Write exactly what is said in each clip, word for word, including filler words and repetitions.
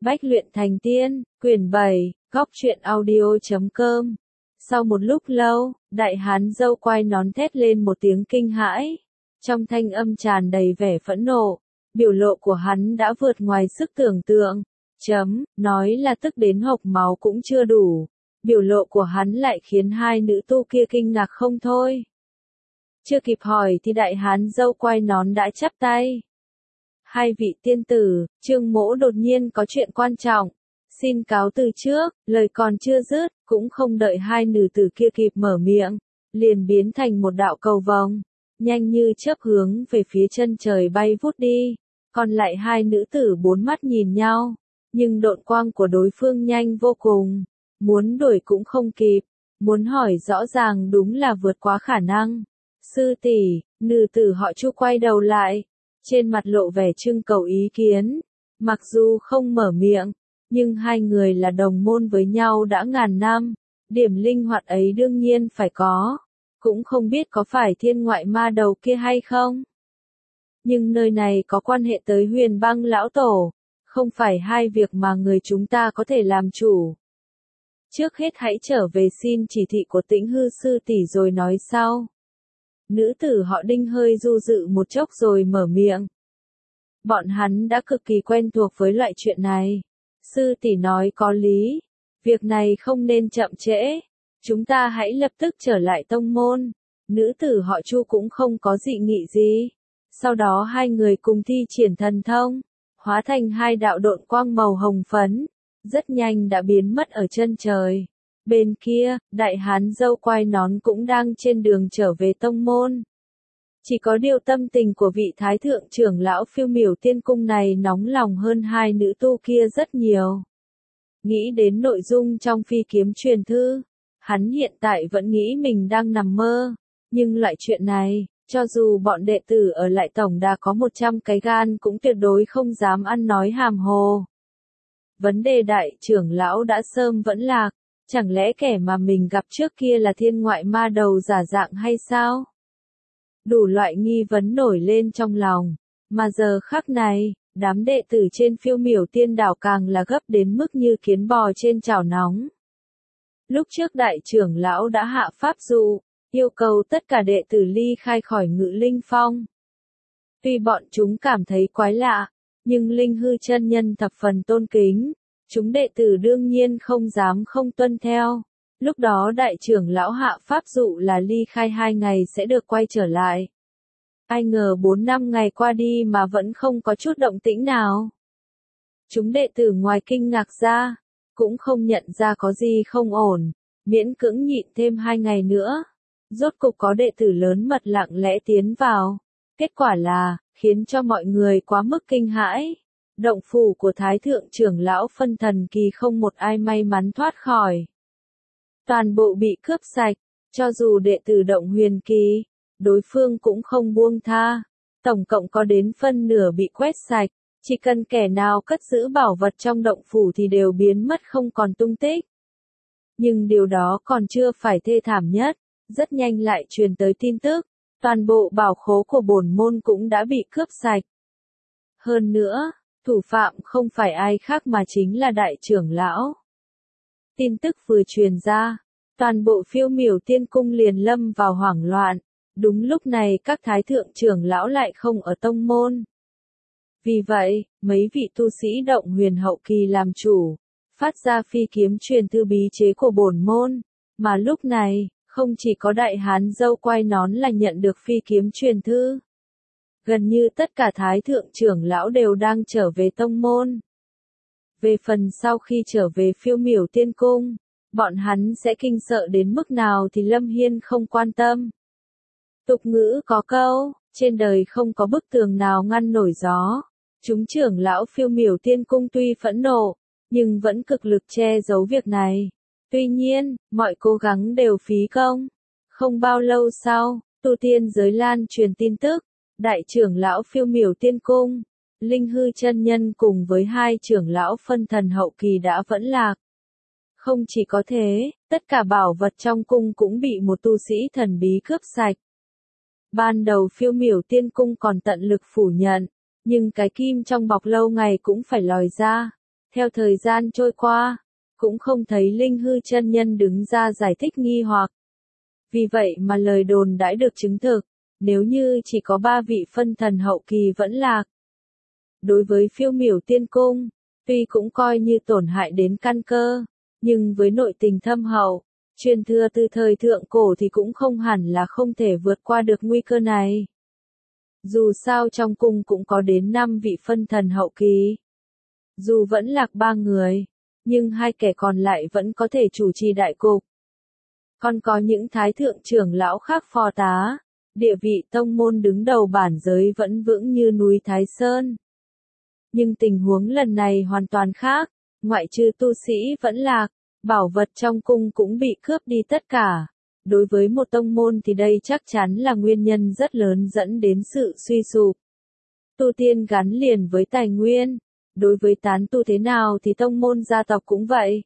Bách luyện thành tiên, quyển bảy, góc truyện audio chấm com. Sau một lúc lâu, đại hán râu quai nón thét lên một tiếng kinh hãi. Trong thanh âm tràn đầy vẻ phẫn nộ, biểu lộ của hắn đã vượt ngoài sức tưởng tượng. Chấm, nói là tức đến hộc máu cũng chưa đủ. Biểu lộ của hắn lại khiến hai nữ tu kia kinh ngạc không thôi. Chưa kịp hỏi thì đại hán râu quai nón đã chắp tay. Hai vị tiên tử, Trương Mỗ đột nhiên có chuyện quan trọng. Xin cáo từ trước, lời còn chưa dứt, cũng không đợi hai nữ tử kia kịp mở miệng. Liền biến thành một đạo cầu vồng, nhanh như chớp hướng về phía chân trời bay vút đi. Còn lại hai nữ tử bốn mắt nhìn nhau. Nhưng độn quang của đối phương nhanh vô cùng. Muốn đuổi cũng không kịp. Muốn hỏi rõ ràng đúng là vượt quá khả năng. Sư tỷ, nữ tử họ Chu quay đầu lại. Trên mặt lộ vẻ trưng cầu ý kiến. Mặc dù không mở miệng, nhưng hai người là đồng môn với nhau đã ngàn năm. Điểm linh hoạt ấy đương nhiên phải có. Cũng không biết có phải thiên ngoại ma đầu kia hay không. Nhưng nơi này có quan hệ tới Huyền Băng lão tổ. Không phải hai việc mà người chúng ta có thể làm chủ. Trước hết hãy trở về xin chỉ thị của Tĩnh Hư sư tỷ rồi nói sau. Nữ tử họ Đinh hơi du dự một chốc rồi mở miệng. Bọn hắn đã cực kỳ quen thuộc với loại chuyện này. Sư tỷ nói có lý. Việc này không nên chậm trễ. Chúng ta hãy lập tức trở lại tông môn. Nữ tử họ Chu cũng không có dị nghị gì. Sau đó hai người cùng thi triển thần thông. Hóa thành hai đạo độn quang màu hồng phấn. Rất nhanh đã biến mất ở chân trời. Bên kia, đại hán râu quai nón cũng đang trên đường trở về tông môn. Chỉ có điều tâm tình của vị thái thượng trưởng lão Phiêu Miểu Tiên Cung này nóng lòng hơn hai nữ tu kia rất nhiều. Nghĩ đến nội dung trong phi kiếm truyền thư, hắn hiện tại vẫn nghĩ mình đang nằm mơ. Nhưng loại chuyện này, cho dù bọn đệ tử ở lại tổng đà có một trăm cái gan cũng tuyệt đối không dám ăn nói hàm hồ. Vấn đề đại trưởng lão đã sớm vẫn lạc. Chẳng lẽ kẻ mà mình gặp trước kia là thiên ngoại ma đầu giả dạng hay sao? Đủ loại nghi vấn nổi lên trong lòng. Mà giờ khắc này, đám đệ tử trên Phiêu Miểu Tiên đảo càng là gấp đến mức như kiến bò trên chảo nóng. Lúc trước đại trưởng lão đã hạ pháp dụ, yêu cầu tất cả đệ tử ly khai khỏi Ngự Linh Phong. Tuy bọn chúng cảm thấy quái lạ, nhưng Linh Hư chân nhân thập phần tôn kính. Chúng đệ tử đương nhiên không dám không tuân theo. Lúc đó đại trưởng lão hạ pháp dụ là ly khai hai ngày sẽ được quay trở lại. Ai ngờ bốn năm ngày qua đi mà vẫn không có chút động tĩnh nào. Chúng đệ tử ngoài kinh ngạc ra, cũng không nhận ra có gì không ổn, miễn cưỡng nhịn thêm hai ngày nữa. Rốt cục có đệ tử lớn mật lặng lẽ tiến vào. Kết quả là, khiến cho mọi người quá mức kinh hãi. Động phủ của Thái Thượng trưởng lão Phân Thần Kỳ không một ai may mắn thoát khỏi. Toàn bộ bị cướp sạch, cho dù đệ tử Động Huyền Kỳ, đối phương cũng không buông tha. Tổng cộng có đến phân nửa bị quét sạch, chỉ cần kẻ nào cất giữ bảo vật trong động phủ thì đều biến mất không còn tung tích. Nhưng điều đó còn chưa phải thê thảm nhất, rất nhanh lại truyền tới tin tức, toàn bộ bảo khố của bổn môn cũng đã bị cướp sạch. Hơn nữa, thủ phạm không phải ai khác mà chính là đại trưởng lão. Tin tức vừa truyền ra, toàn bộ Phiêu Miểu Tiên Cung liền lâm vào hoảng loạn. Đúng lúc này các thái thượng trưởng lão lại không ở tông môn. Vì vậy, mấy vị tu sĩ Động Huyền hậu kỳ làm chủ, phát ra phi kiếm truyền thư bí chế của bổn môn. Mà lúc này, không chỉ có đại hán râu quai nón là nhận được phi kiếm truyền thư. Gần như tất cả thái thượng trưởng lão đều đang trở về tông môn. Về phần sau khi trở về Phiêu Miểu Tiên Cung, bọn hắn sẽ kinh sợ đến mức nào thì Lâm Hiên không quan tâm. Tục ngữ có câu, trên đời không có bức tường nào ngăn nổi gió. Chúng trưởng lão Phiêu Miểu Tiên Cung tuy phẫn nộ, nhưng vẫn cực lực che giấu việc này. Tuy nhiên, mọi cố gắng đều phí công. Không bao lâu sau, tu tiên giới lan truyền tin tức. Đại trưởng lão Phiêu Miểu Tiên Cung, Linh Hư chân nhân cùng với hai trưởng lão Phân Thần hậu kỳ đã vẫn lạc. Không chỉ có thế, tất cả bảo vật trong cung cũng bị một tu sĩ thần bí cướp sạch. Ban đầu Phiêu Miểu Tiên Cung còn tận lực phủ nhận, nhưng cái kim trong bọc lâu ngày cũng phải lòi ra. Theo thời gian trôi qua, cũng không thấy Linh Hư chân nhân đứng ra giải thích nghi hoặc. Vì vậy mà lời đồn đã được chứng thực, nếu như chỉ có ba vị phân thần hậu kỳ vẫn lạc. Đối với Phiêu Miểu Tiên Cung, tuy cũng coi như tổn hại đến căn cơ, nhưng với nội tình thâm hậu, truyền thừa từ thời thượng cổ thì cũng không hẳn là không thể vượt qua được nguy cơ này. Dù sao trong cung cũng có đến năm vị phân thần hậu kỳ. Dù vẫn lạc ba người, nhưng hai kẻ còn lại vẫn có thể chủ trì đại cục. Còn có những thái thượng trưởng lão khác phò tá, địa vị tông môn đứng đầu bản giới vẫn vững như núi Thái Sơn. Nhưng tình huống lần này hoàn toàn khác, ngoại trừ tu sĩ vẫn lạc, bảo vật trong cung cũng bị cướp đi tất cả. Đối với một tông môn thì đây chắc chắn là nguyên nhân rất lớn dẫn đến sự suy sụp. Tu tiên gắn liền với tài nguyên, đối với tán tu thế nào thì tông môn gia tộc cũng vậy.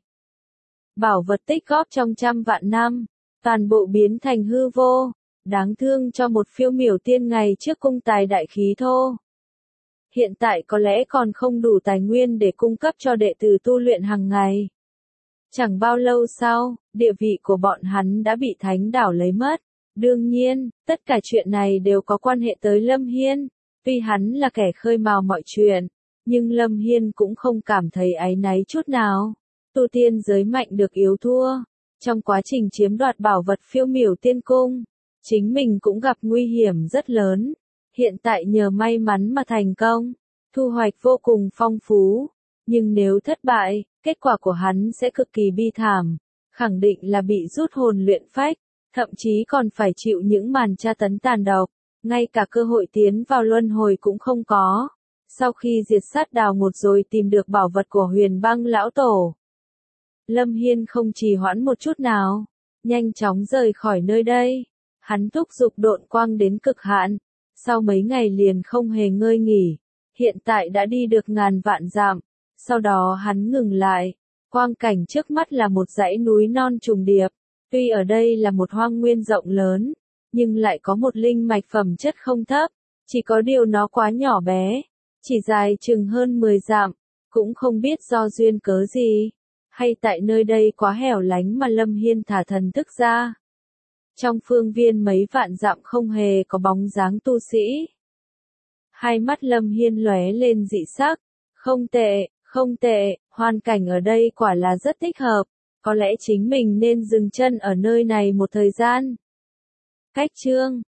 Bảo vật tích góp trong trăm vạn năm, toàn bộ biến thành hư vô, đáng thương cho một Phiêu Miểu Tiên ngày trước cung tài đại khí thô. Hiện tại có lẽ còn không đủ tài nguyên để cung cấp cho đệ tử tu luyện hàng ngày. Chẳng bao lâu sau, địa vị của bọn hắn đã bị thánh đảo lấy mất. Đương nhiên, tất cả chuyện này đều có quan hệ tới Lâm Hiên. Tuy hắn là kẻ khơi mào mọi chuyện, nhưng Lâm Hiên cũng không cảm thấy áy náy chút nào. Tu tiên giới mạnh được yếu thua. Trong quá trình chiếm đoạt bảo vật Phiêu Miểu Tiên Cung, chính mình cũng gặp nguy hiểm rất lớn. Hiện tại nhờ may mắn mà thành công, thu hoạch vô cùng phong phú. Nhưng nếu thất bại, kết quả của hắn sẽ cực kỳ bi thảm. Khẳng định là bị rút hồn luyện phách, thậm chí còn phải chịu những màn tra tấn tàn độc. Ngay cả cơ hội tiến vào luân hồi cũng không có. Sau khi diệt sát đào ngột rồi tìm được bảo vật của Huyền Băng lão tổ, Lâm Hiên không trì hoãn một chút nào, nhanh chóng rời khỏi nơi đây. Hắn thúc giục độn quang đến cực hạn, sau mấy ngày liền không hề ngơi nghỉ, hiện tại đã đi được ngàn vạn dặm. Sau đó hắn ngừng lại, quang cảnh trước mắt là một dãy núi non trùng điệp. Tuy ở đây là một hoang nguyên rộng lớn, nhưng lại có một linh mạch phẩm chất không thấp, chỉ có điều nó quá nhỏ bé, chỉ dài chừng hơn mười dặm, cũng không biết do duyên cớ gì, hay tại nơi đây quá hẻo lánh mà Lâm Hiên thả thần thức ra. Trong phương viên mấy vạn dặm không hề có bóng dáng tu sĩ. Hai mắt Lâm Hiên lóe lên dị sắc, không tệ, không tệ, hoàn cảnh ở đây quả là rất thích hợp, có lẽ chính mình nên dừng chân ở nơi này một thời gian. Cách chương